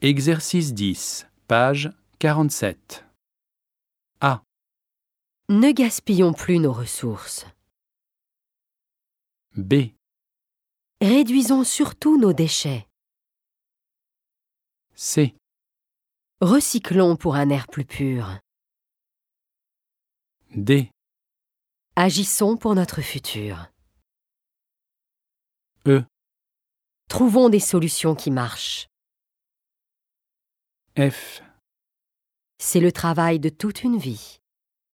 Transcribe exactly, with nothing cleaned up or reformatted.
Exercice dix, page quarante-sept. A. Ne gaspillons plus nos ressources. B. Réduisons surtout nos déchets. C. Recyclons pour un air plus pur. D. Agissons pour notre futur. E. Trouvons des solutions qui marchent. F. C'est le travail de toute une vie.